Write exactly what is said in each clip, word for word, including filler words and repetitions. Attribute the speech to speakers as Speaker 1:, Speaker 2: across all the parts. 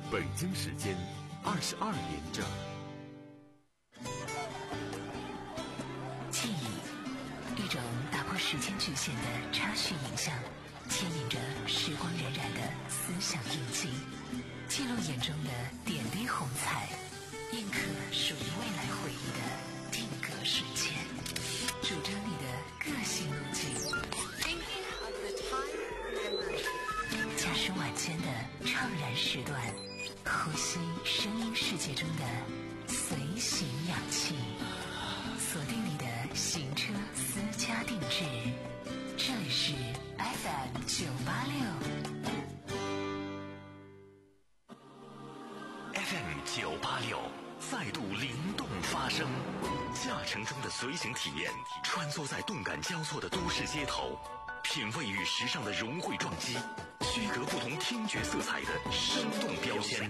Speaker 1: 北京时间二十二点整。
Speaker 2: 记忆，一种打破时间局限的插叙影像，牵引着时光荏苒的思想印记，记录眼中的点滴红彩，印刻属于未来回忆的定格瞬间，主张你的个性路径。驾驶晚间的怅然时段，呼吸声音世界中的随行氧气，锁定你的行车私家定制。这里是 F M 九八六
Speaker 3: F M 九八六再度灵动发声，驾乘中的随行体验，穿梭在动感交错的都市街头，品味与时尚的融汇撞击，区隔不同听觉色彩的生动标签。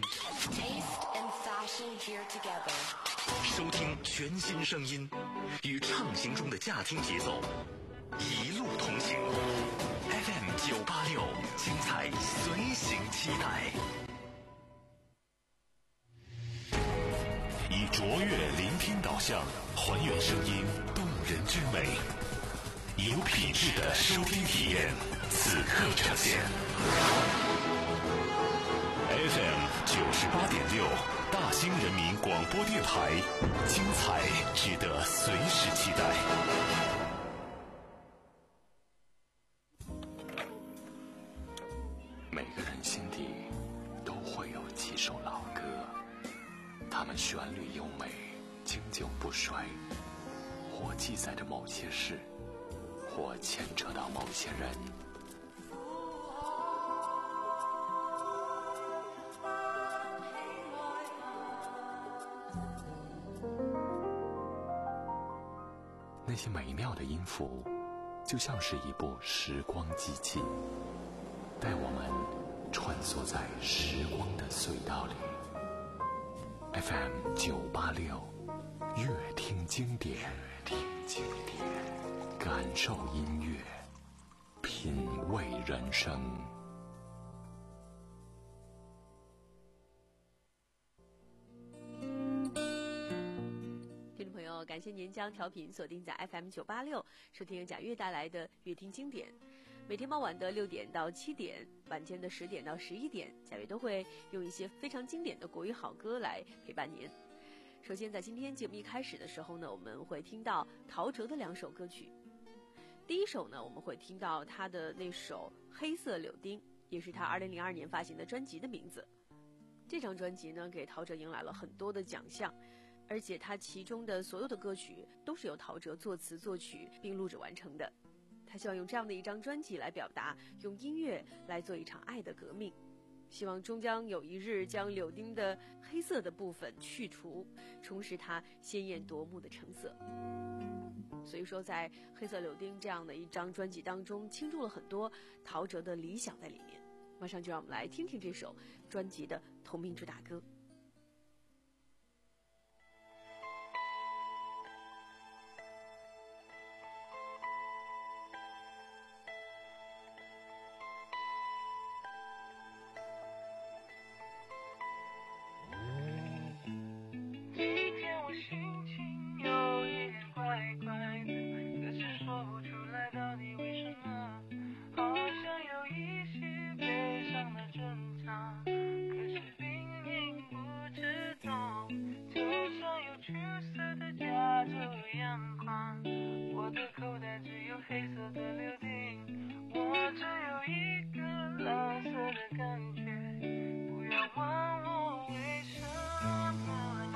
Speaker 3: 收听全新声音，与畅行中的驾听节奏，一路同行。F M 九八六，精彩随行期待。
Speaker 4: 以卓越聆听导向，还原声音动人之美，有品质的收听体验，此刻呈现。F M 九十八点六，大兴人民广播电台，精彩值得随时期待。
Speaker 5: 每个人心底都会有几首老歌，它们旋律优美，经久不衰，或记载着某些事，或牵扯到某些人。那些美妙的音符，就像是一部时光机器，带我们穿梭在时光的隧道里。F M 九八六，乐听经典，听经典，感受音乐，品味人生。
Speaker 6: 听众朋友，感谢您将调频锁定在 F M 九八六，收听由贾悦带来的乐听经典。每天傍晚的六点到七点，晚间的十点到十一点，贾悦都会用一些非常经典的国语好歌来陪伴您。首先，在今天节目一开始的时候呢，我们会听到陶喆的两首歌曲。第一首呢，我们会听到他的那首《黑色柳丁》，也是他二零零二年发行的专辑的名字。这张专辑呢，给陶喆迎来了很多的奖项，而且他其中的所有的歌曲都是由陶喆作词作曲并录制完成的。他希望用这样的一张专辑来表达，用音乐来做一场爱的革命，希望终将有一日将柳丁的黑色的部分去除，重拾它鲜艳夺目的橙色。所以说，在《黑色柳丁》这样的一张专辑当中，倾注了很多陶喆的理想在里面。马上就让我们来听听这首专辑的同名主打歌。
Speaker 7: 我的口袋只有黑色的柳丁，我只有一个蓝色的感觉，不要问我为什么。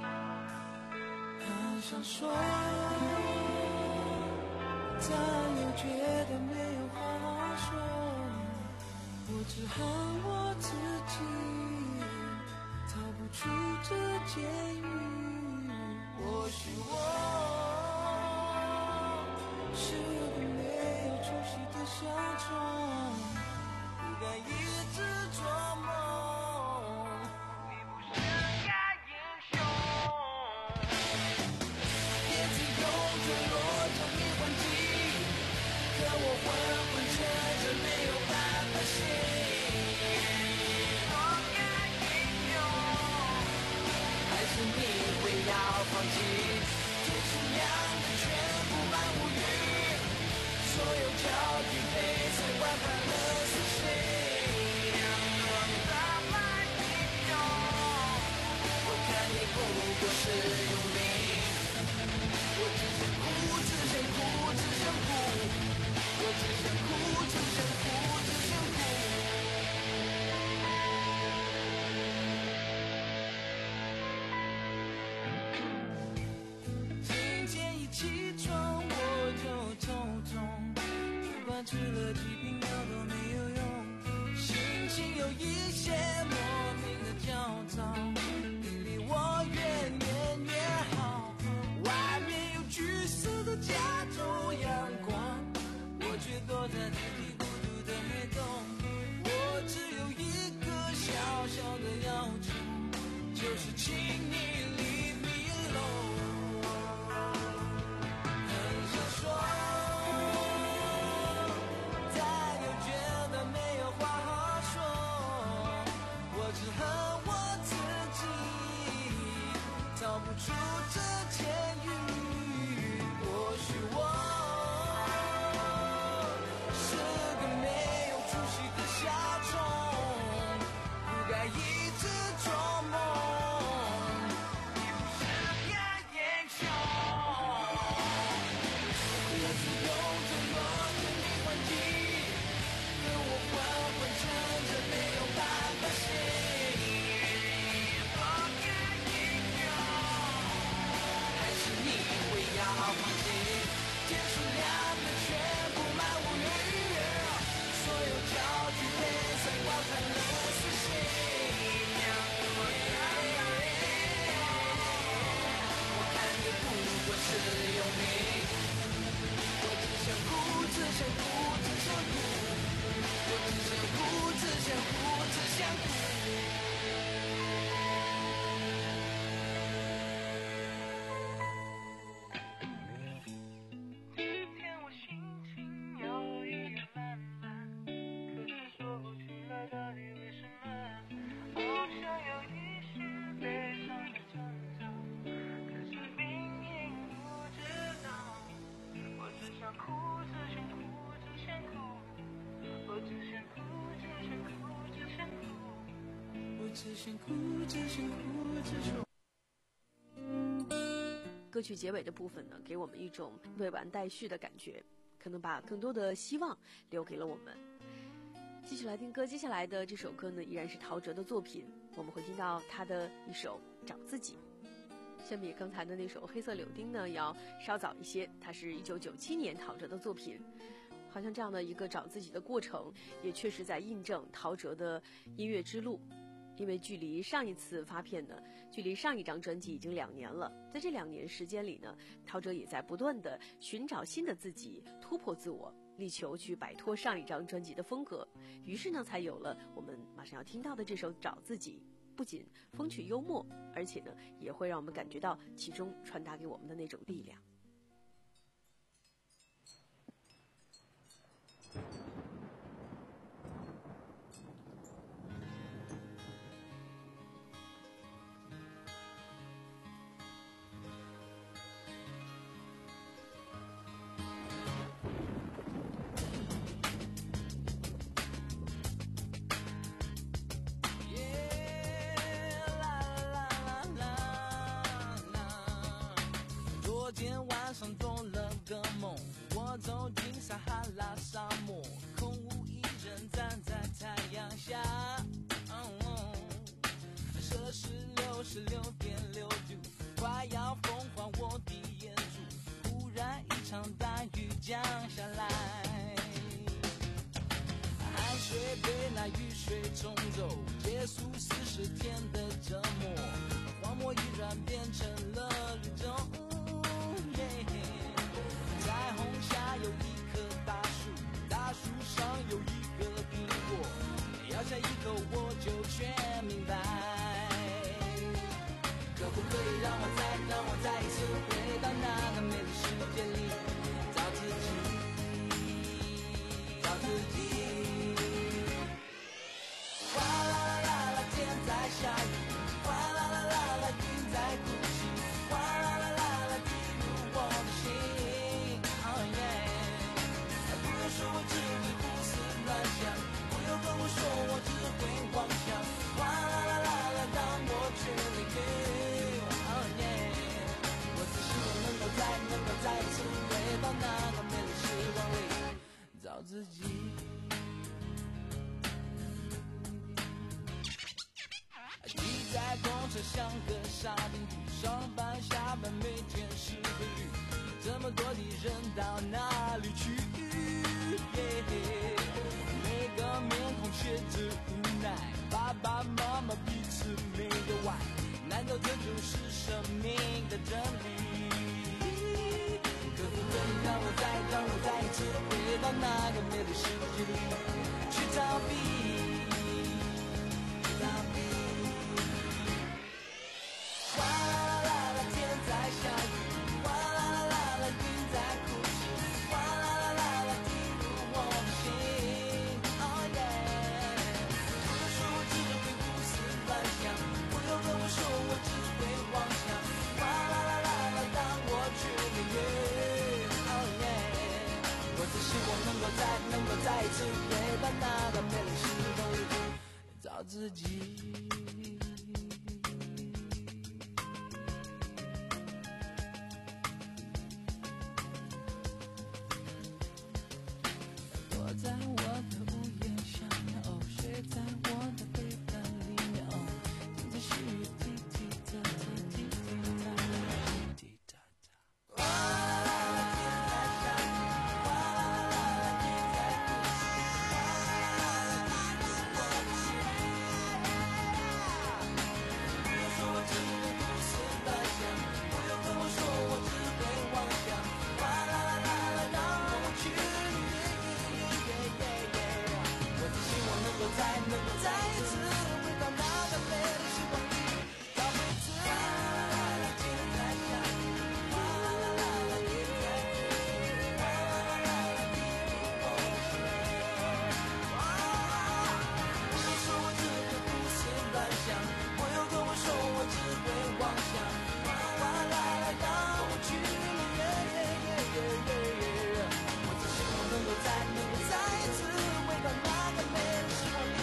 Speaker 7: 很想说，但又觉得没有话好说，我只恨我自己逃不出这监狱。或许我是个没有出息的小虫，不该一直做梦，你不是个英雄。别自由坠落这迷幻境，可我昏昏沉沉没有办法醒。我该过是有名。我只想哭，只想哭，只想哭。我只想哭，只想哭，只想哭。今天一起床我就头痛，不管吃了几瓶药都没有用，心情有一些莫名的焦躁，你离我越远越好。外面有橘色的加州阳光，我却躲在自己孤独的黑洞。我只有一个小小的要求，就是请你 leave me alone。很想说，但又觉得没有话好说。我只恨我自己，逃不出这监狱。或许我是个没有出息的小虫，不该一直做梦，你不是个英雄。我只用沉默跟你还击，跟我混混成着没有办法醒。做个英雄，还是你会要放弃？天数亮的全部漫无语，所有焦距被闪光看了死心。我看的不过是有名，我只想哭，只想哭，只想哭。我只想哭，只想哭，只想哭。今天我心情有一点烂漫，可是说不出来到底为什么，好像有一些悲伤的征兆，可是明明不知道。我只想哭，只想哭，只想哭。我只想哭，只想哭，只想哭。我只想哭，只想哭，只想哭。
Speaker 6: 歌曲结尾的部分呢，给我们一种未完待续的感觉，可能把更多的希望留给了我们。继续来听歌，接下来的这首歌呢，依然是陶喆的作品，我们会听到他的一首《找自己》。相比刚才的那首《黑色柳丁》呢，要稍早一些，它是一九九七年陶喆的作品。好像这样的一个找自己的过程，也确实在印证陶喆的音乐之路。因为距离上一次发片呢，距离上一张专辑已经两年了。在这两年时间里呢，陶喆也在不断的寻找新的自己，突破自我，力求去摆脱上一张专辑的风格。于是呢，才有了我们马上要听到的这首《找自己》。不仅风趣幽默，而且呢，也会让我们感觉到其中传达给我们的那种力量。
Speaker 7: 昨天晚上做了个梦，我走进撒哈拉沙漠，空无一人站在太阳下。哦，摄氏六十六点六度，快要风化我的眼珠。忽然一场大雨降下来，汗水被那雨水冲走，结束四十天的折磨。荒漠依然变成了绿洲。彩虹下有一棵大树，大树上有一个苹果，咬下一口我就全明白。可不可以让我再让我再一次回到那个美丽世界里，找自己，找自己。哗啦啦啦啦，天在下雨，哗啦啦啦啦，云在哭泣，哗啦啦啦啦，滴入我的心。说我只会胡思乱想，不要跟我说我只会妄想，哗啦啦啦啦，让我去淋雨。 自己。你在工厂像个傻逼，上班下班每天是规律，这么多的人到哪里去？ yeah, 每个面孔写着无奈，爸爸妈妈彼此没有爱，难道这就是生命的真理？可否可以让我再让我再一次回到那个美丽世界里去逃避，逃避。哗啦啦啦，天在下雨，哗啦啦啦啦，云在哭泣，哗啦啦啦啦，滴入我的心。Oh yeah， 不要说我只会胡思乱想，不要跟我说我只会妄想，哗啦啦啦啦，当我去领略。Oh yeah， 我只希望能够再能够再一次回到那个美丽时空里找自己。在我的屋檐下面，哦，睡在我的被单里面，哦，听着细雨滴滴答答，滴滴答答，滴滴答答。哗啦啦啦，天在下雨，哗啦啦啦，云在哭泣，哗啦啦啦，滴入我的心。不要说我只会胡思乱想，不要跟我说我只会妄想，哗啦啦啦啦，让我去。能够再能够再一次回到那个美丽时光里找回自己。哗啦啦啦，天在下雨，哗啦啦啦啦，云在哭泣，哗啦啦啦啦，滴入我的心。不要说我只会胡思乱想，不要跟我说我只会妄想，哗啦啦啦，让我去领略。我只希望能够再能够再一次回到那个美丽时光里。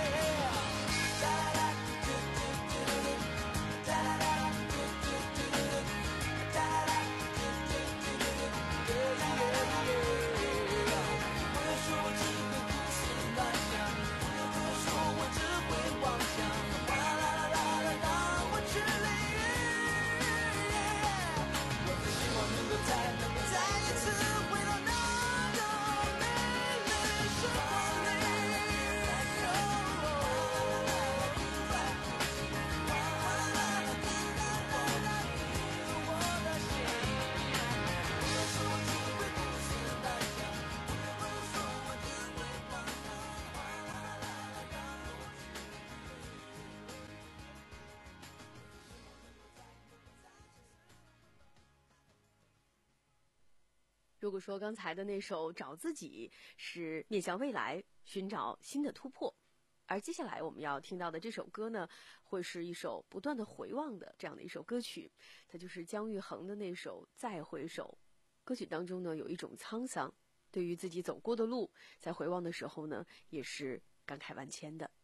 Speaker 6: 如果说刚才的那首《找自己》是面向未来寻找新的突破，而接下来我们要听到的这首歌呢，会是一首不断的回望的这样的一首歌曲，它就是姜育恒的那首《再回首》。歌曲当中呢有一种沧桑，对于自己走过的路，在回望的时候呢，也是感慨万千的。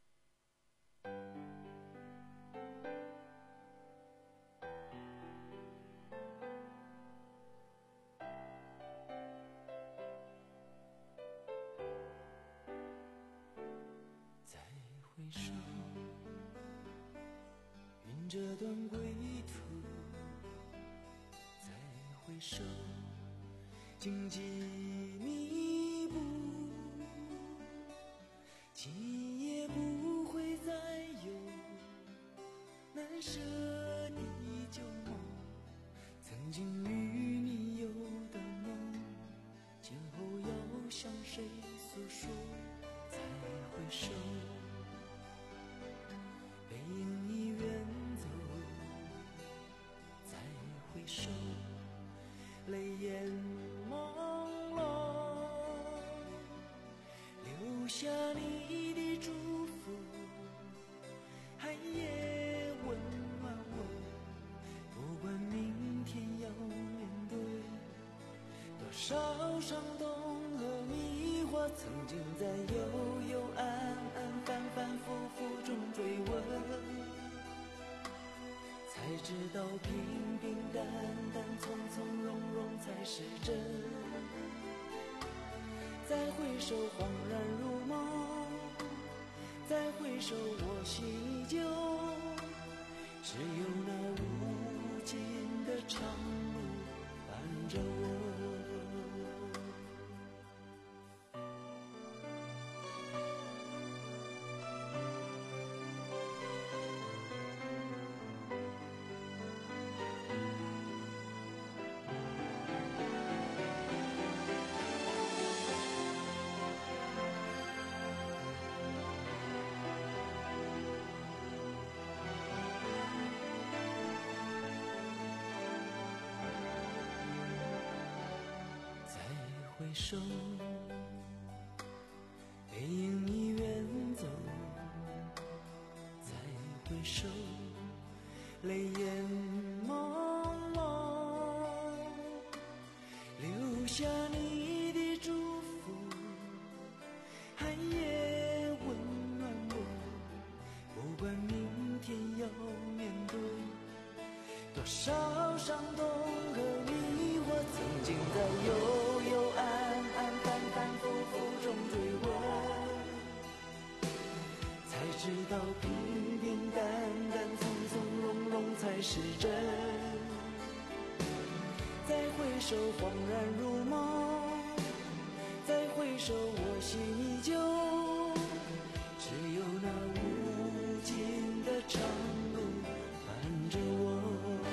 Speaker 7: 回首，云这段归途，再回首，荆棘密布，今夜不会再有难舍的旧梦，曾经与你有的梦，今后要向谁诉说？再回首，背影已远走，再回首，泪眼朦胧，留下你的祝福，寒夜温暖我，不管明天要面对多少伤痛和迷惑，曾经在幽幽暗暗反反复复中追问，才知道平平淡淡从从容容才是真。再回首恍然如梦，再回首我心依旧，只有那无尽的长路伴着我。回首，背影已远走，再回首，泪眼朦胧，留下你的祝福，寒夜温暖我，不管明天要面对多少伤痛和迷惑，曾经在幽幽暗暗反反复复中追问，才知道平平淡淡从从容容才是真。再回首恍然如梦，再回首我心依旧，只有那无尽的长路伴着我。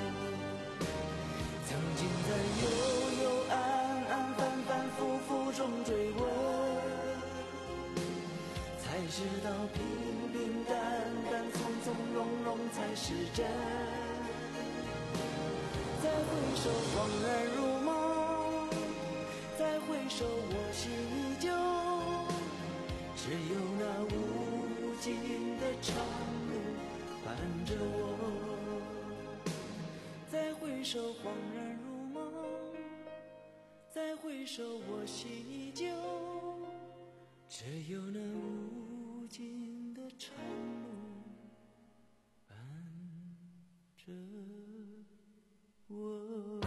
Speaker 7: 曾经在幽幽暗暗反反复复中追问，才知道平平淡淡从从容容才是真。再回首恍然如梦，再回首我心依旧，只有那无尽的长路伴着我。再回首恍然如梦，再回首我心依旧，只有那无尽的长路伴着我。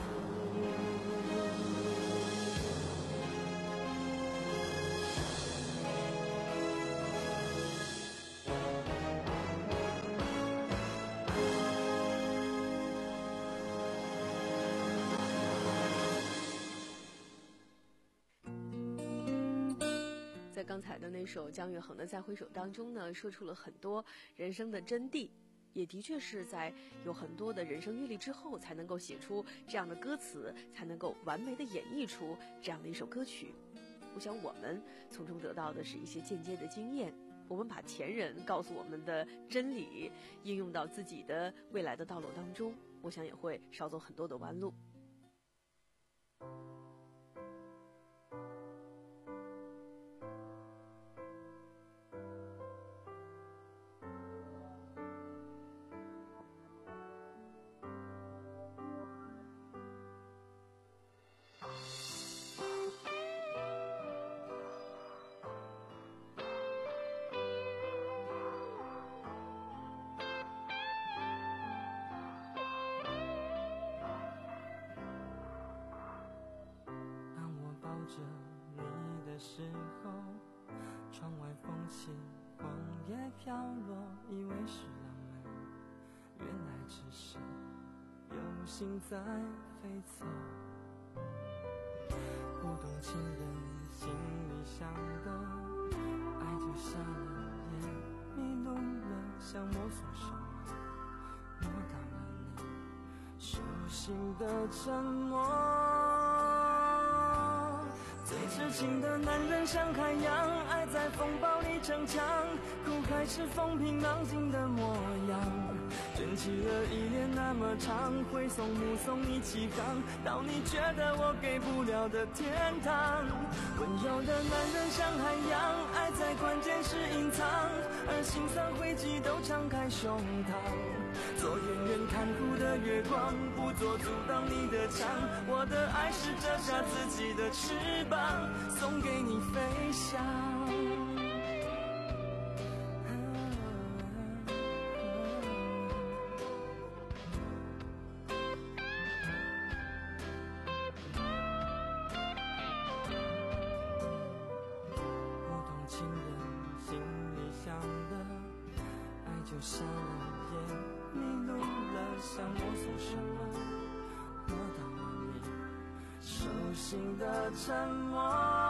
Speaker 6: 在刚才的那首姜育恒的《再回首》当中呢，说出了很多人生的真谛，也的确是在有很多的人生阅历之后，才能够写出这样的歌词，才能够完美的演绎出这样的一首歌曲。我想我们从中得到的是一些间接的经验，我们把前人告诉我们的真理应用到自己的未来的道路当中，我想也会少走很多的弯路。
Speaker 7: 着你的时候，窗外风起，黄叶飘落，以为是浪漫，原来只是有心在飞走。不懂情人心里想的，爱就瞎了眼，迷路了，想摸索什么，摸到了你手心的沉默。最痴情的男人像海洋，爱在风暴里逞强，苦海是风平浪静的模样。卷起了依恋那么长，挥送目送你起航，到你觉得我给不了的天堂。温柔的男人像海洋，爱在关键时隐藏，而心酸汇集都敞开胸膛。做远远看护的月光，不做阻挡你的墙。我的爱是折下自己的翅膀，送给你飞翔。 就像人迷路了，想摸索什么，摸到了你手心的沉默。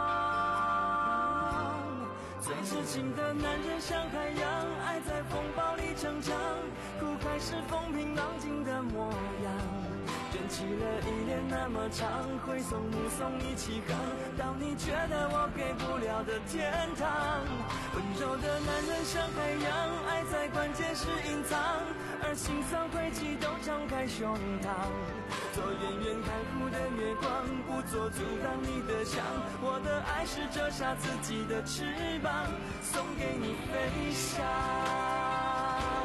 Speaker 7: 最痴情的男人像海洋，爱在风暴里成长，苦海是风平浪静的模样，卷起了依恋那么长，挥手目送你起航，到你觉得我给不了的天堂。温柔的男人像海洋，爱在关键时隐藏，而心酸轨迹都张开胸膛，做远远看护的月光，不做阻挡你的墙。我的爱是折下自己的翅膀，送给你飞翔。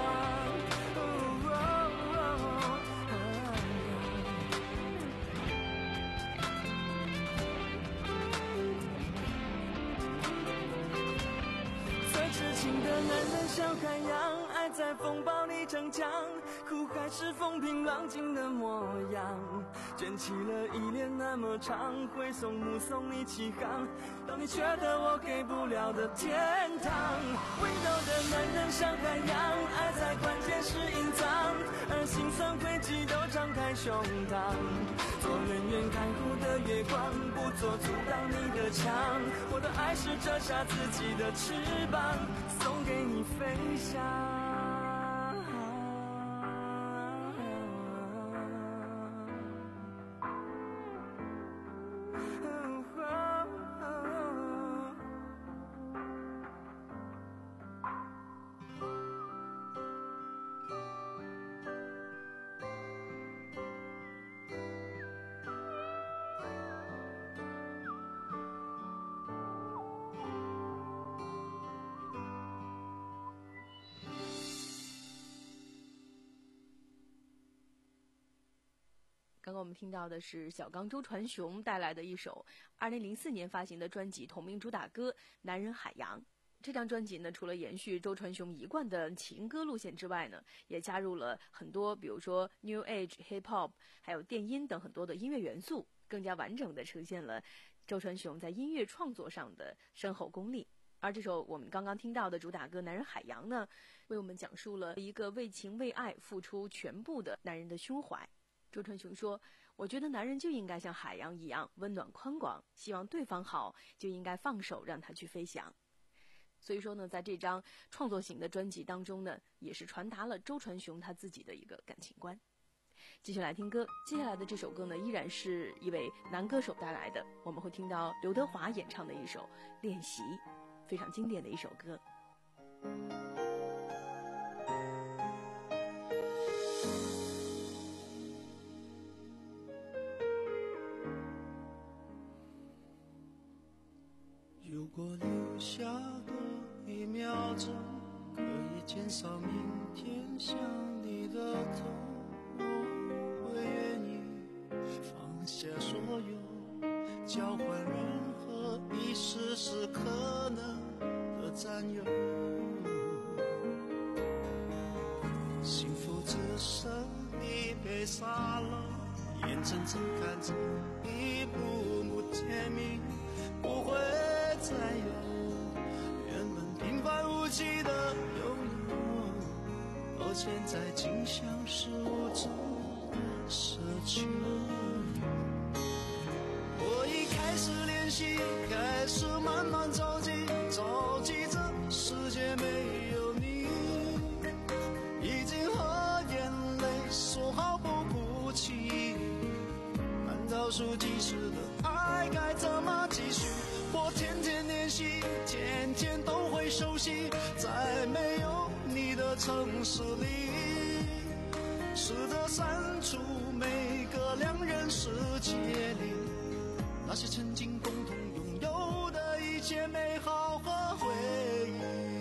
Speaker 7: 痴情的男人像海洋，爱在风暴里逞强，苦海是风平浪静的模样，卷起了依恋那么长，挥手目送你起航，到你觉得我给不了的天堂。温柔的男人像海洋，爱在关键时隐藏，而心酸轨迹都张开胸膛，做远远看护的月光，不做阻挡你的墙。我的爱是折下自己的翅膀，送给你飞翔。
Speaker 6: 刚刚我们听到的是小刚周传雄带来的一首二零零四年发行的专辑同名主打歌《男人海洋》。这张专辑呢，除了延续周传雄一贯的情歌路线之外呢，也加入了很多比如说 New Age、Hip Hop 还有电音等很多的音乐元素，更加完整地呈现了周传雄在音乐创作上的深厚功力。而这首我们刚刚听到的主打歌《男人海洋》呢，为我们讲述了一个为情为爱付出全部的男人的胸怀。周传雄说，我觉得男人就应该像海洋一样温暖宽广，希望对方好就应该放手让他去飞翔。所以说呢，在这张创作型的专辑当中呢，也是传达了周传雄他自己的一个感情观。继续来听歌，接下来的这首歌呢，依然是一位男歌手带来的，我们会听到刘德华演唱的一首《练习》，非常经典的一首歌。
Speaker 7: 如果留下多一秒钟，可以减少明天想你的痛，我会愿意放下所有，交换任何一丝丝可能的占有。幸福只剩一杯沙漏，眼睁睁看着一幕幕甜蜜不会再有，原本平凡无奇的拥有，而现在竟像是无助的奢求。我已开始练习，开始慢慢着急，着急这世界没有你，已经和眼泪说好不哭泣，按倒数计时的爱该怎么继续？我天天练习，天天都会熟悉，在没有你的城市里，试着删除每个两人世界里那些曾经共同拥有的一切美好和回忆。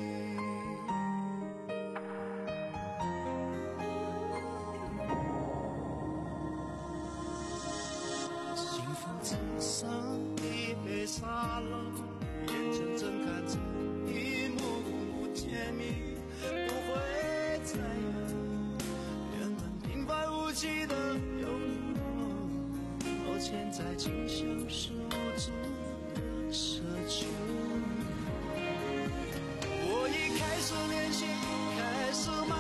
Speaker 7: 幸福只剩一杯沙漏，眼睁睁看着一幕幕甜蜜不会再有，原本平凡无奇的拥有，而现在竟像是无助的奢求。我已开始练习，开始慢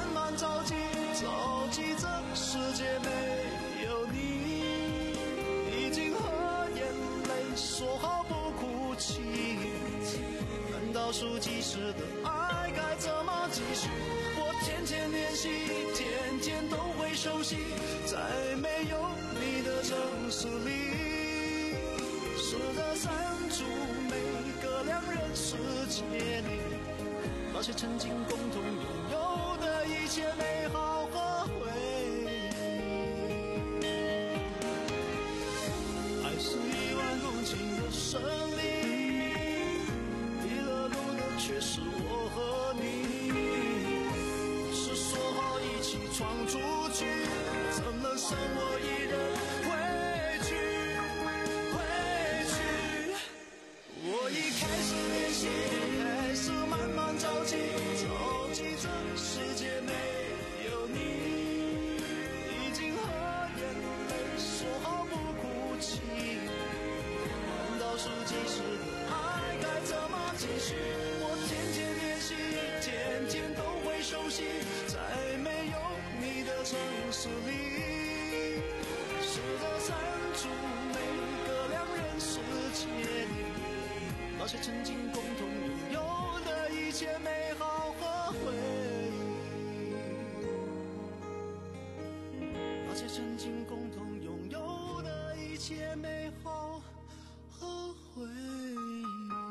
Speaker 7: 界没有你，已经和眼泪说好不哭泣。难道数计时的爱该怎么继续？我天天练习，天天都会熟悉，在没有你的城市里，试着删除每个两人世界里那些曾经共同拥有的一切美好和回忆。爱是一万公顷的森林，迷了路的却是我和你，是说好一起闯出去，怎么剩我一人回去回去。我已开始练习，开始慢慢着急，着急这世界没有你，已经和眼泪说好不哭泣。难道数计时的爱该怎么继续？我天天练习，天天都会熟悉，在没有你的城市里，试着删除每个两人世界里那些曾经共同拥有的一切美好和回忆，那些曾经共同拥有的一切美好和回忆。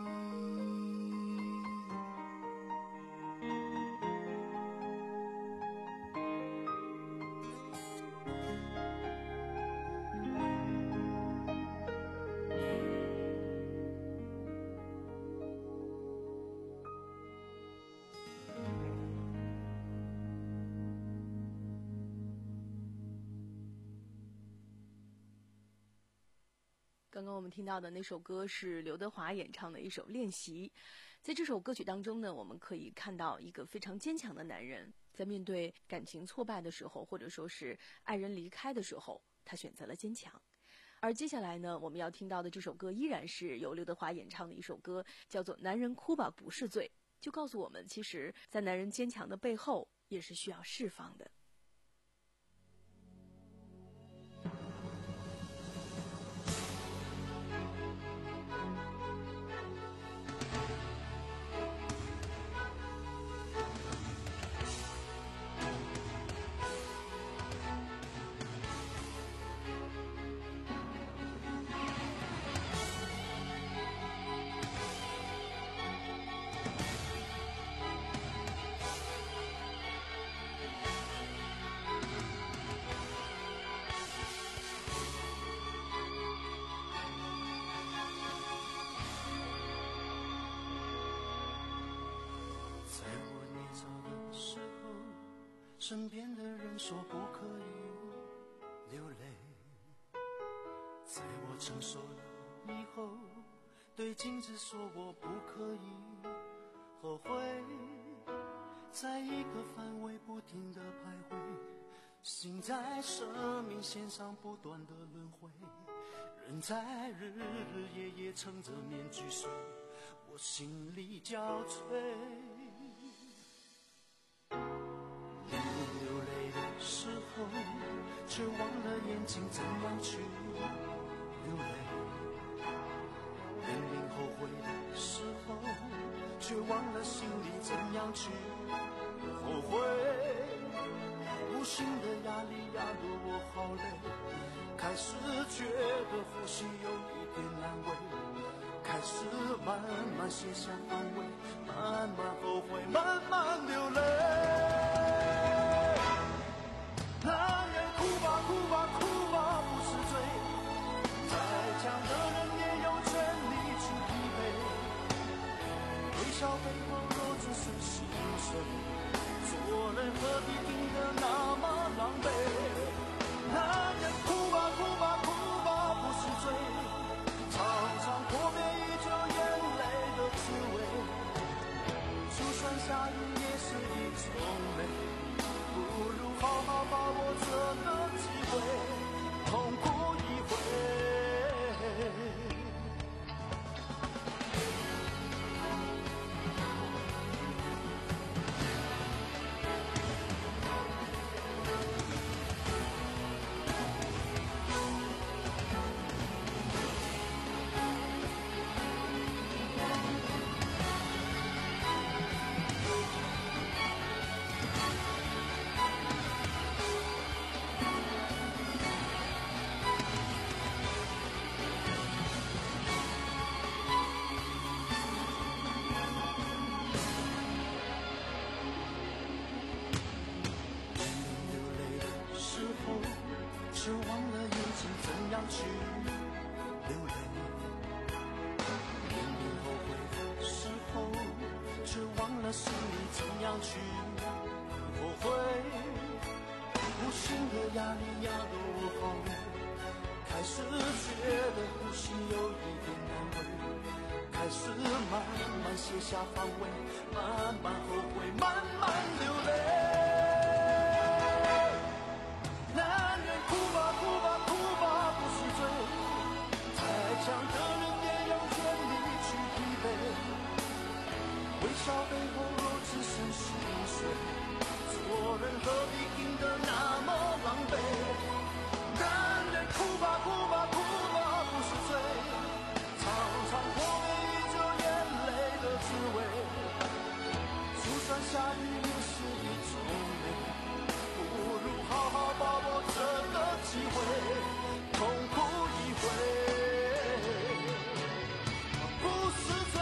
Speaker 6: 刚刚我们听到的那首歌是刘德华演唱的一首《练习》。在这首歌曲当中呢，我们可以看到一个非常坚强的男人，在面对感情挫败的时候，或者说是爱人离开的时候，他选择了坚强。而接下来呢，我们要听到的这首歌依然是由刘德华演唱的一首歌，叫做《男人哭吧不是罪》，就告诉我们，其实在男人坚强的背后也是需要释放的。
Speaker 7: 身边的人说不可以流泪，在我成熟了以后，对镜子说我不可以后悔，在一个范围不停的徘徊，心在生命线上不断的轮回，人在日日夜夜撑着面具睡，我心里憔悴。流泪的时候，却忘了眼睛怎样去流泪；明明后悔的时候，却忘了心里怎样去后悔。无形的压力压得我好累，开始觉得呼吸有一点难为，开始慢慢卸下防卫，慢慢后悔，慢慢流泪。男人哭吧哭吧哭吧不是罪，再强的人也有权利去疲惫，微笑背后若只是心碎，做人何必拼得那么狼狈。男人哭吧哭吧哭吧不是罪，常常破灭依旧眼泪的滋味，就算下雨也是一种美。 去流泪。面对后悔时候，却忘了心里怎样去后悔。无形的压力压得我好累，开始觉得呼吸有一点难为，开始慢慢卸下防卫，慢慢后悔，慢慢流泪。男人哭吧哭吧哭吧不是罪，再强的人也有权利去疲惫。微笑背后若只剩心碎，做人何必硬得那么狼狈。男人哭吧哭吧哭吧不是罪，常常破灭依旧眼泪的滋味。就算下雨也是一种美，不如好好把握这个机会，痛哭一回，不是罪。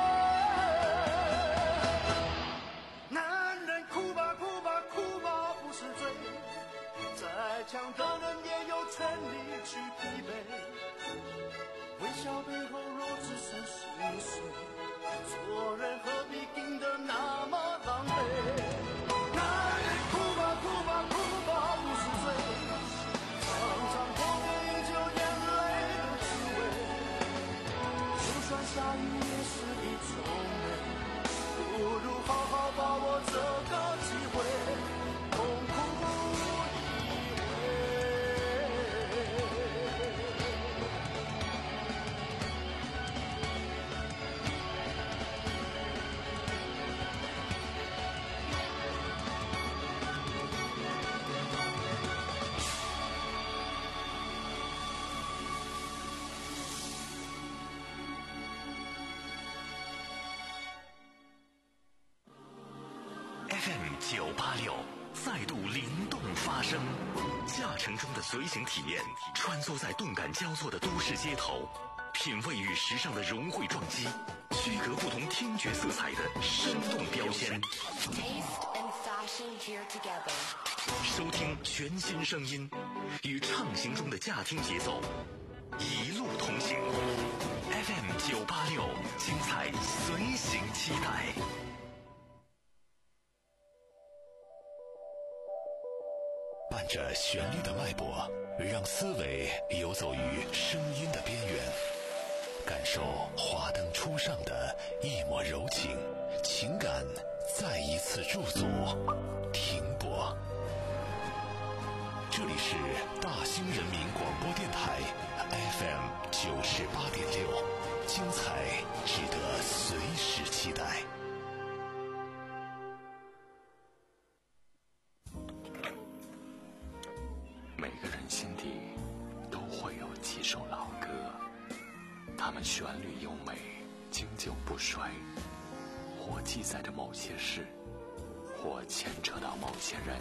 Speaker 7: 男人哭吧哭吧哭吧不是罪，再强的人也有权利去疲惫。微笑背后若只剩心碎，做人何必硬得那么狼狈。男人哭吧哭吧哭吧不是罪，常常破灭依旧眼泪的滋味。就算下雨也是一种美，不如好好把握这个机会，痛哭一回。
Speaker 3: F M 九八六再度灵动发声，驾乘中的随行体验，穿梭在动感交错的都市街头，品味与时尚的融汇撞击，区隔不同听觉色彩的生动标签。收听全新声音，与畅行中的驾听节奏，一路同行。F M 九八六，精彩随行期待。
Speaker 4: 伴着旋律的脉搏，让思维游走于声音的边缘，感受华灯初上的一抹柔情，情感再一次驻足停泊。这里是大兴人民广播电台 F M 九十八点六，精彩值得随时期待。
Speaker 5: 每个人心底都会有几首老歌，它们旋律优美，经久不衰，或记载着某些事，或牵扯到某些人。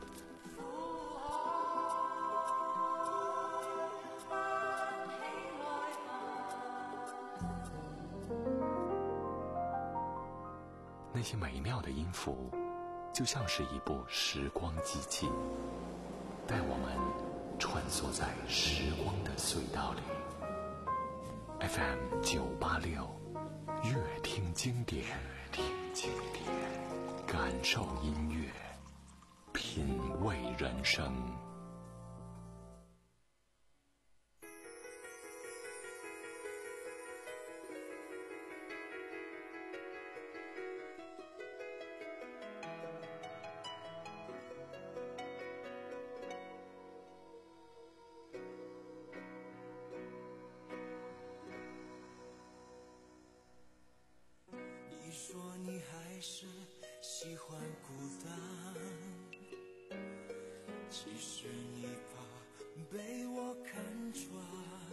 Speaker 5: 那些美妙的音符，就像是一部时光机器，带我们穿梭在时光的隧道里。F M 九八六，乐听经典，听经典，感受音乐，品味人生。
Speaker 7: 说你还是喜欢孤单，其实你怕被我看穿，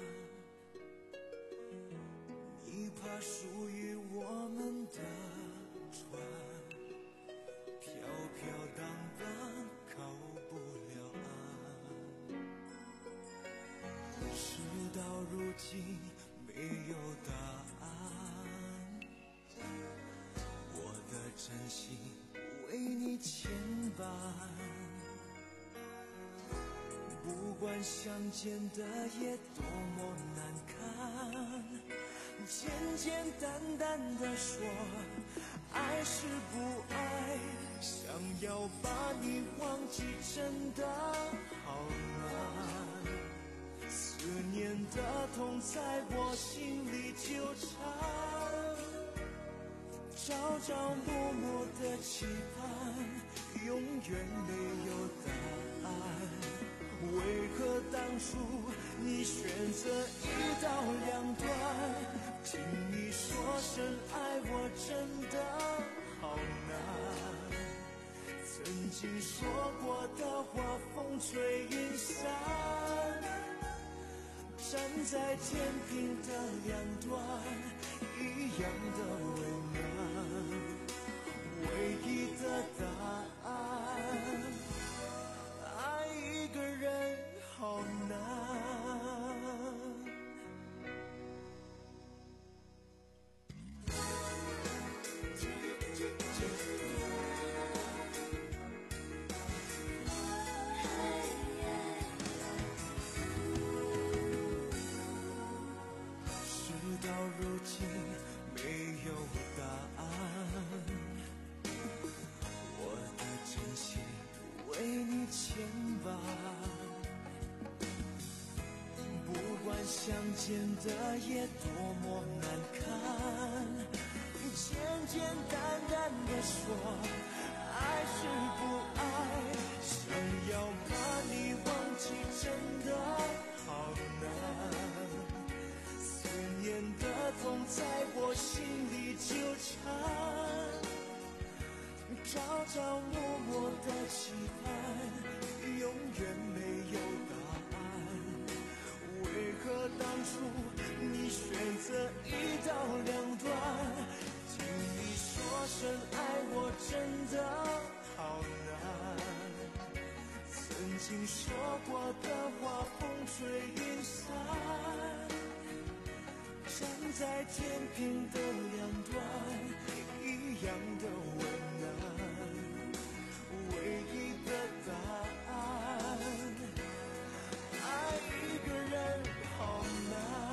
Speaker 7: 你怕属于我们的船飘飘荡荡靠不了岸，事到如今没有答案，真心为你牵绊，不管管相见的夜多么难堪，简简单单的说爱是不爱，想要把你忘记真的好难，思念的痛在我心里纠缠，朝朝暮暮的期盼永远没有答案，为何当初你选择一刀两断？听你说声爱我真的好难，曾经说过的话风吹云散，站在天平的两端一样的为难，唯一的答案，爱一个人好难。事到如今没有答案，我的真心为你牵绊，不管相见的夜多么难堪，简简单单的说爱是不爱，想要把你忘记真的好难，思念的痛在我心里纠缠，朝朝暮暮的期盼永远没有答案，为何当初你选择一刀两断？听你说声爱我真的好难，曾经说过的话风吹云散，站在天平的两端一样的为难，唯一的答案，爱一个人好难。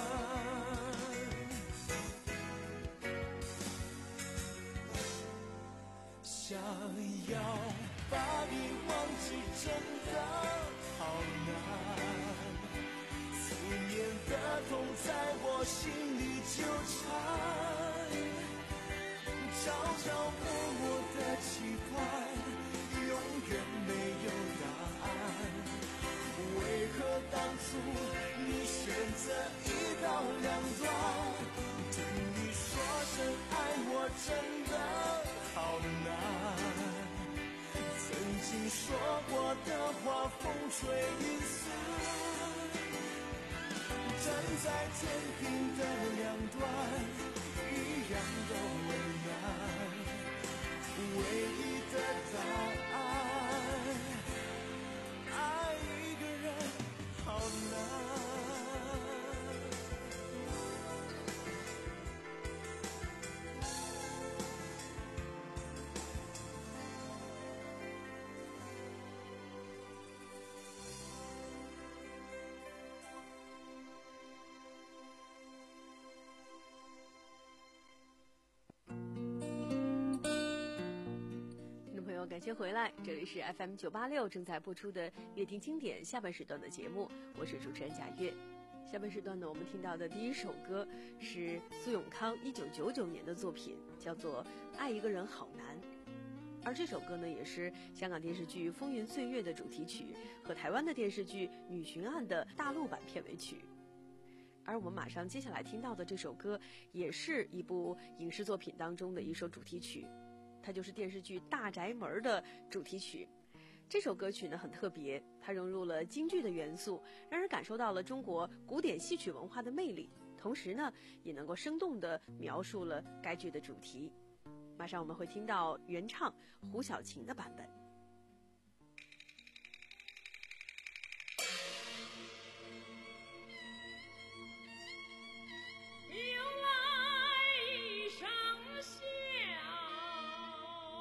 Speaker 7: 想要把你忘记真的好难，思念的痛在我心里纠缠，朝朝暮暮的期盼永远没有答案，为何当初你选择一刀两断？听你说声爱我真的好难，曾经说过的话风吹云散，站在天平的两端一样的为难，唯一的答案，爱一个人好难。
Speaker 6: 感谢回来，这里是 F M 九八六正在播出的乐听经典下半时段的节目，我是主持人贾月。下半时段呢，我们听到的第一首歌是苏永康一九九九年的作品，叫做《爱一个人好难》，而这首歌呢，也是香港电视剧《风云岁月》的主题曲和台湾的电视剧《女巡案》的大陆版片尾曲。而我们马上接下来听到的这首歌，也是一部影视作品当中的一首主题曲。它就是电视剧《大宅门》的主题曲。这首歌曲呢很特别，它融入了京剧的元素，让人感受到了中国古典戏曲文化的魅力，同时呢也能够生动地描述了该剧的主题。马上我们会听到原唱胡小琴的版本。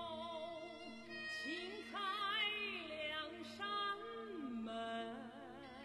Speaker 8: 请开两扇门。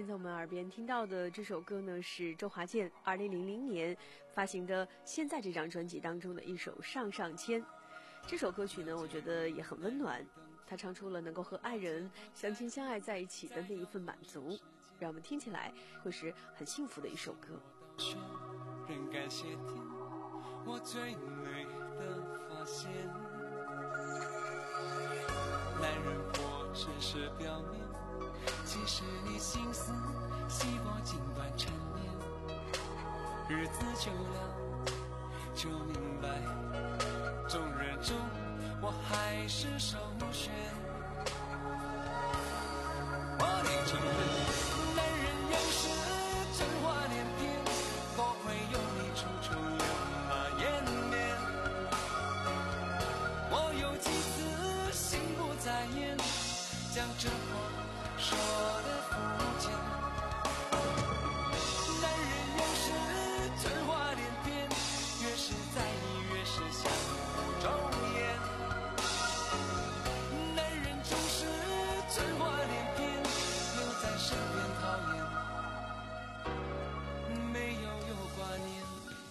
Speaker 6: 现在我们耳边听到的这首歌呢，是周华健二零零零年发行的《现在》这张专辑当中的一首《上上签》。这首歌曲呢，我觉得也很温暖，它唱出了能够和爱人相亲相爱在一起的那一份满足，让我们听起来会是很幸福的一首歌。
Speaker 7: 仍感谢天，我最美的发现，男人活只是表面，其实你心思细过尽管陈年，日子久了就明白，众人中我还是首选。我得承认，男人有时真话连篇，多亏有你处处有马延绵。我有几次心不在焉，将这话说得肤浅。男人有时真话连篇，越是在意越是相互周延。男人总是真话连篇，留在身边讨厌，没有有挂念。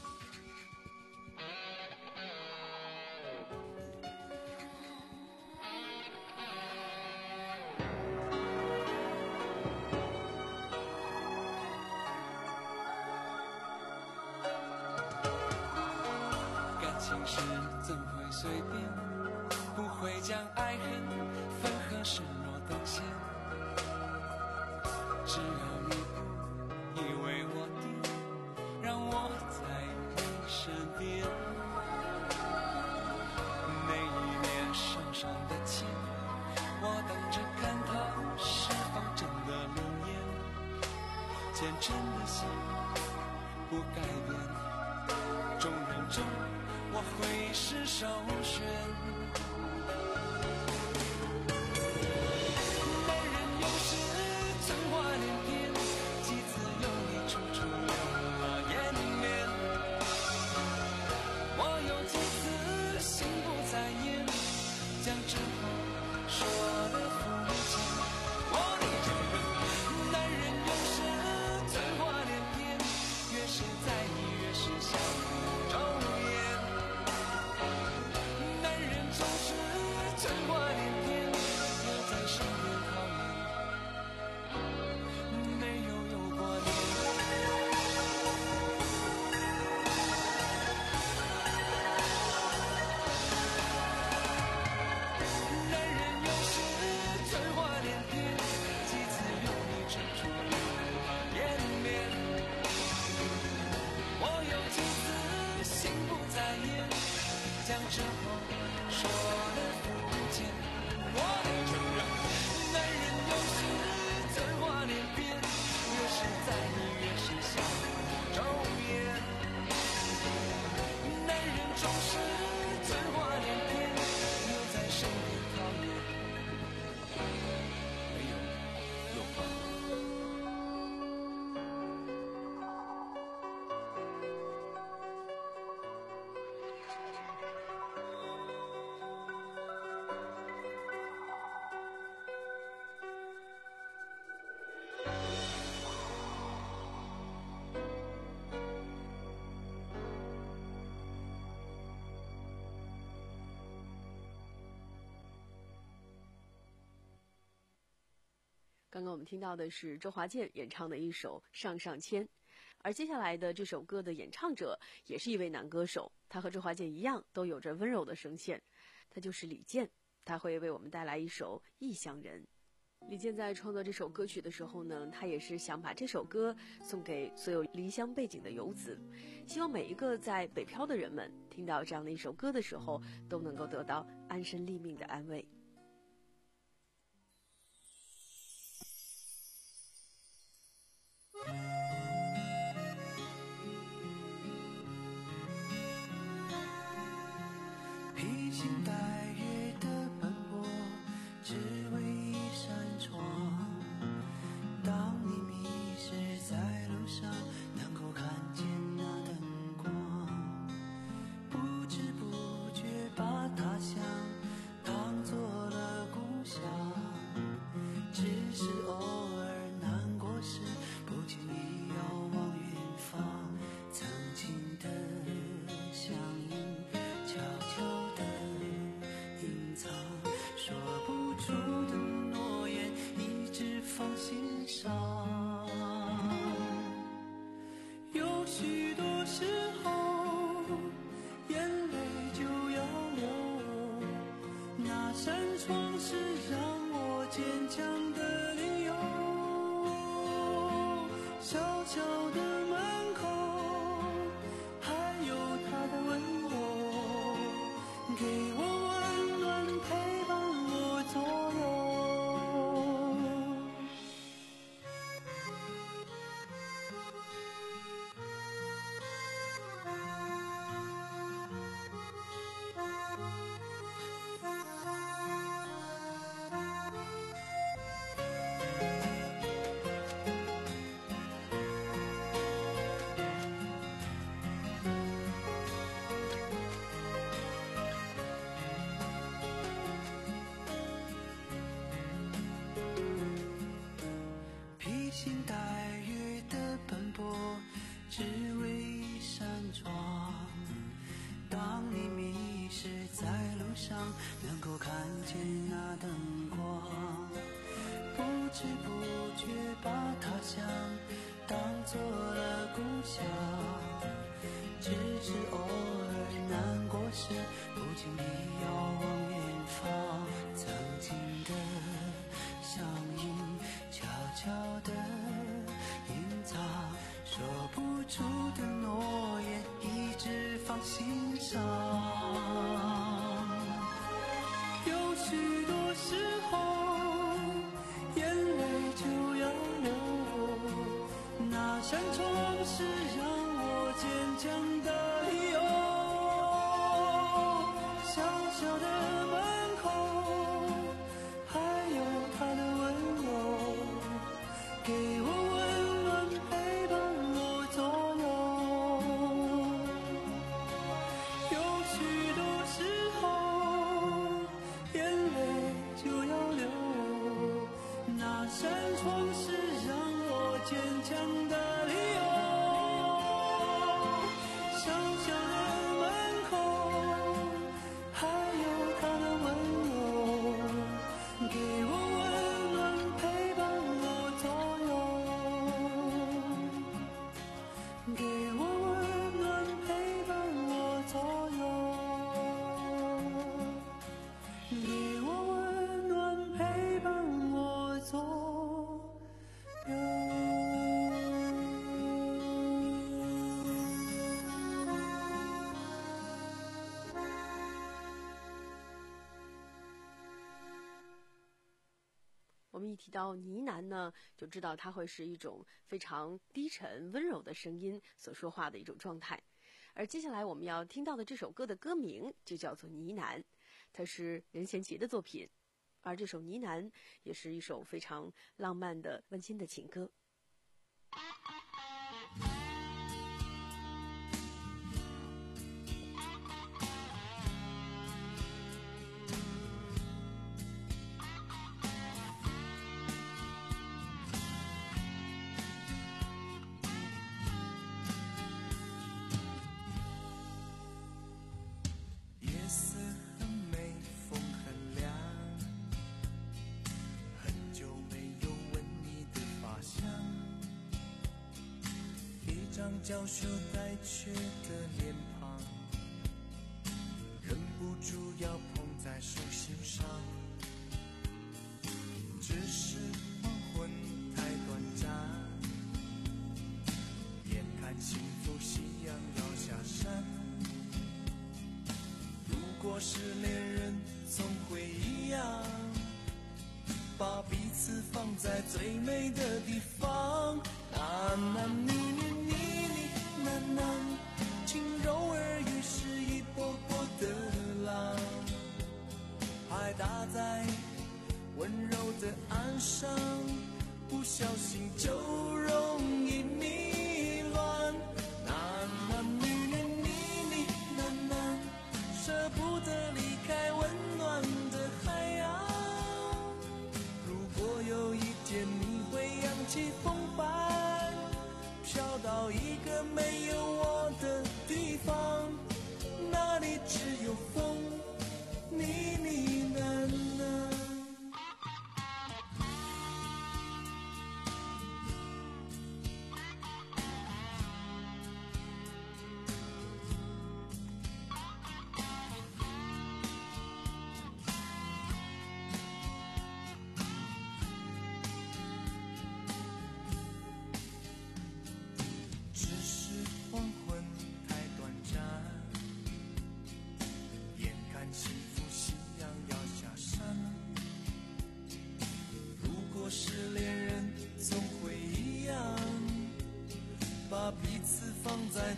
Speaker 7: 感情事怎会随便，不会将爱恨分合视若等闲。只要你不以为我的，让我在你身边。那一年手上的签，我等着看它是否真的灵验。虔诚的心不改变，众人中我会是首选。男人有时真话连篇，几次有你处处有马延绵。我有几次心不在焉，将这话说得肤浅。我得承认，男人有时真话连篇，越是在意越是相互周延。男人总是真话连篇，留在身边讨厌，没有有挂念。男人有时真话连篇，几次有你处处有马延绵。我有几次心不在焉，将这话说得肤浅。我得承认，男人有时真话连篇，越是在意越是相互周延。男人总是真话连篇，留在身边讨厌，没有有挂念。
Speaker 6: 刚刚我们听到的是周华健演唱的一首《上上签》，而接下来的这首歌的演唱者也是一位男歌手，他和周华健一样都有着温柔的声线，他就是李健，他会为我们带来一首《异乡人》。李健在创作这首歌曲的时候呢，他也是想把这首歌送给所有离乡背井的游子，希望每一个在北漂的人们听到这样的一首歌的时候，都能够得到安身立命的安慰。
Speaker 7: 披星戴月的奔波，只为一扇窗。当你迷失在路上，能够看见那灯光，不知不觉把他乡当作了故乡。只是偶尔难过时， 坚强的理由。小小的门口，还有他的温柔，给我温暖，陪伴我左右。披星戴月的奔波，只为一扇窗。当你迷失在路上，能够看见那灯光，不知不觉把他乡当作了故乡。只是偶尔难过时，不经意遥望远方，曾经的相依悄悄地隐藏，说不出的诺言一直放心上。有许多时候眼泪就要流，那扇窗是让我坚强的理由。小小的门口，还有他的温柔，给我温暖，陪伴我左右。有许多时候眼泪就要流，那扇窗是让我坚强的理由。小小的门口，还有他的温柔，给我温暖，陪伴我左右，给我温暖，陪伴我左右，给我温暖，陪伴我左右。
Speaker 6: 我们一提到呢喃呢，就知道它会是一种非常低沉温柔的声音所说话的一种状态。而接下来我们要听到的这首歌的歌名就叫做呢喃，它是任贤齐的作品，而这首呢喃也是一首非常浪漫的温馨的情歌。
Speaker 7: 夜色很美，风很凉，很久没有闻你的发香，一张娇羞带怯的脸庞，忍不住要捧在手心上。只是黄昏太短暂，眼看幸福夕阳要下山。如果是恋人总会一样，把彼此放在最美的地方。男男女女你你喃喃，轻柔耳语是一波波的浪，拍打在温柔的岸上，不小心就容易迷乱。男男女女你你喃喃，舍不得离开温暖的海洋。如果有一天你会扬起风帆，飘到一个没有我的地方，那里只有风，你你喃喃。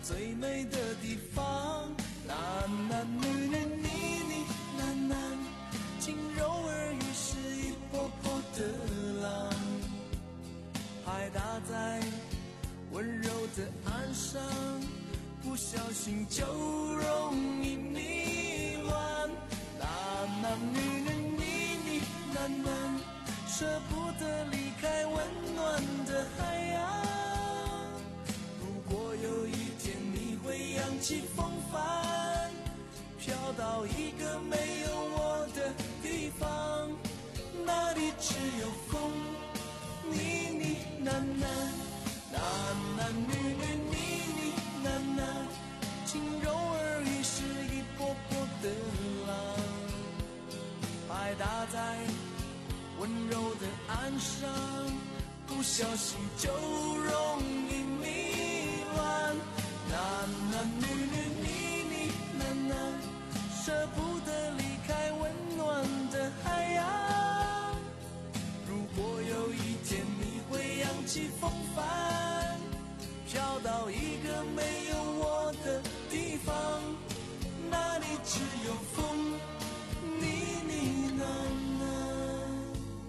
Speaker 7: 最美的地方。男男女女你你男男，轻柔耳语是一波波的浪，拍打在温柔的岸上，不小心就容易迷乱。男男女女你你男男，舍不得离开温暖的海洋。如果有一天你会扬起风帆，飘到一个没有我的地方，那里只有风，你你男男，男男女女你你男男，轻柔耳语是一波波的浪，拍打在温柔的岸上，不小心就容易迷乱。男男女女你你男男，舍不得离开温暖的海洋。如果有一天你会扬起风帆，飘到一个没有我的地方，那里只有风，你你男男，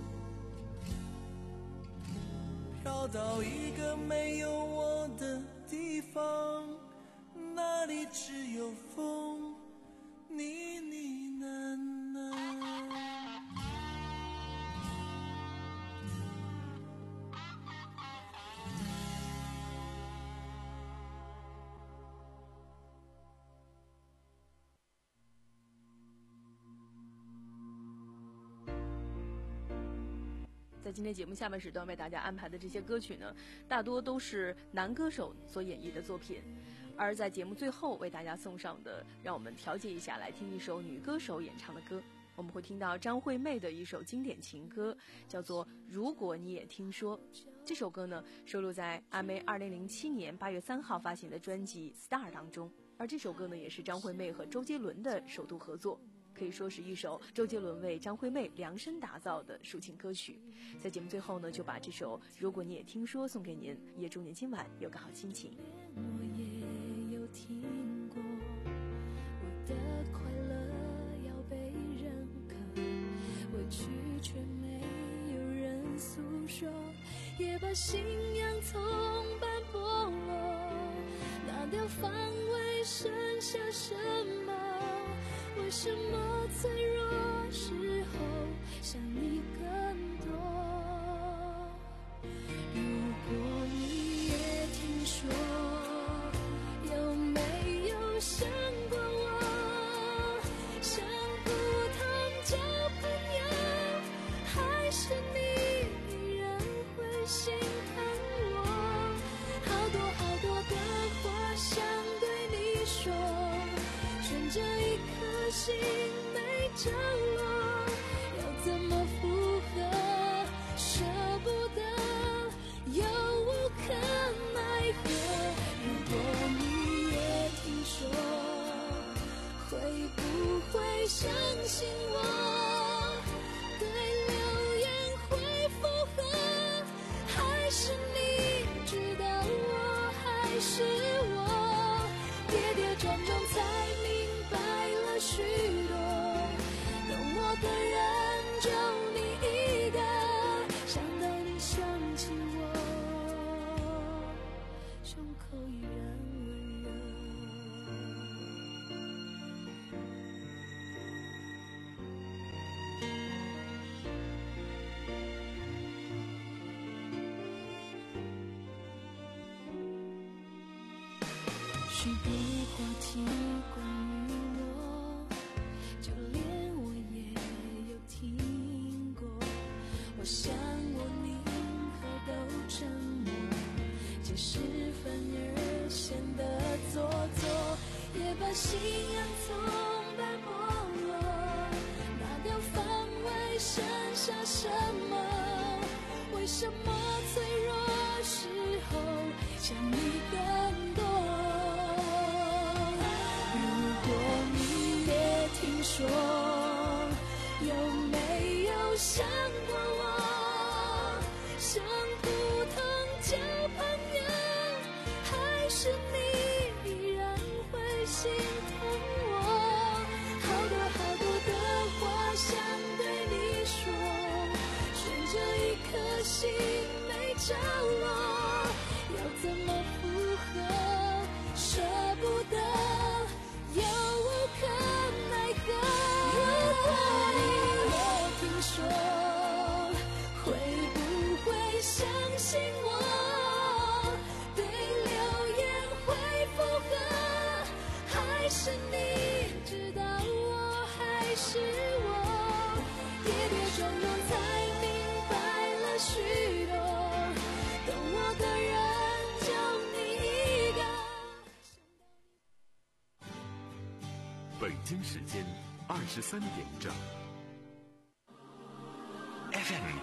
Speaker 7: 飘到一个没有我的地方，那里只有风，你你男男。
Speaker 6: 在今天节目下半时段为大家安排的这些歌曲呢，大多都是男歌手所演绎的作品。而在节目最后为大家送上的，让我们调节一下，来听一首女歌手演唱的歌。我们会听到张惠妹的一首经典情歌，叫做《如果你也听说》。这首歌呢，收录在阿妹二零零七年八月三号发行的专辑《Star》当中。而这首歌呢，也是张惠妹和周杰伦的首度合作，可以说是一首周杰伦为张惠妹量身打造的抒情歌曲。在节目最后呢，就把这首《如果你也听说》送给您，也祝您今晚有个好心情。
Speaker 8: 我也有听过，我的快乐要被认可，委屈却没有人诉说，也把信仰从般剥落，拿掉防卫，剩下什么？为什么脆弱时候想你更多？如果你也听说，有没有想过我？像普通交朋友，还是你依然会心疼我？好多好多的话想对你说，悬着一颗心没着落，要怎么附和？舍不得，又无可奈何。如果你也听说，会不会相信我？对流言会附和，还是你知道我还是我？跌跌撞撞才明白了许多，懂我的人就你一个，想到你想起我，胸口依然温热。许多话题关于我，就连我也有听过。我想我宁可都沉默，解释反而显得做作，也把信仰从般剥落，拿掉防卫，剩下什么？为什么脆弱时候想你更多？听说，有没有想过我？像普通交朋友，还是你
Speaker 1: 北京时间二十三点整。
Speaker 3: F M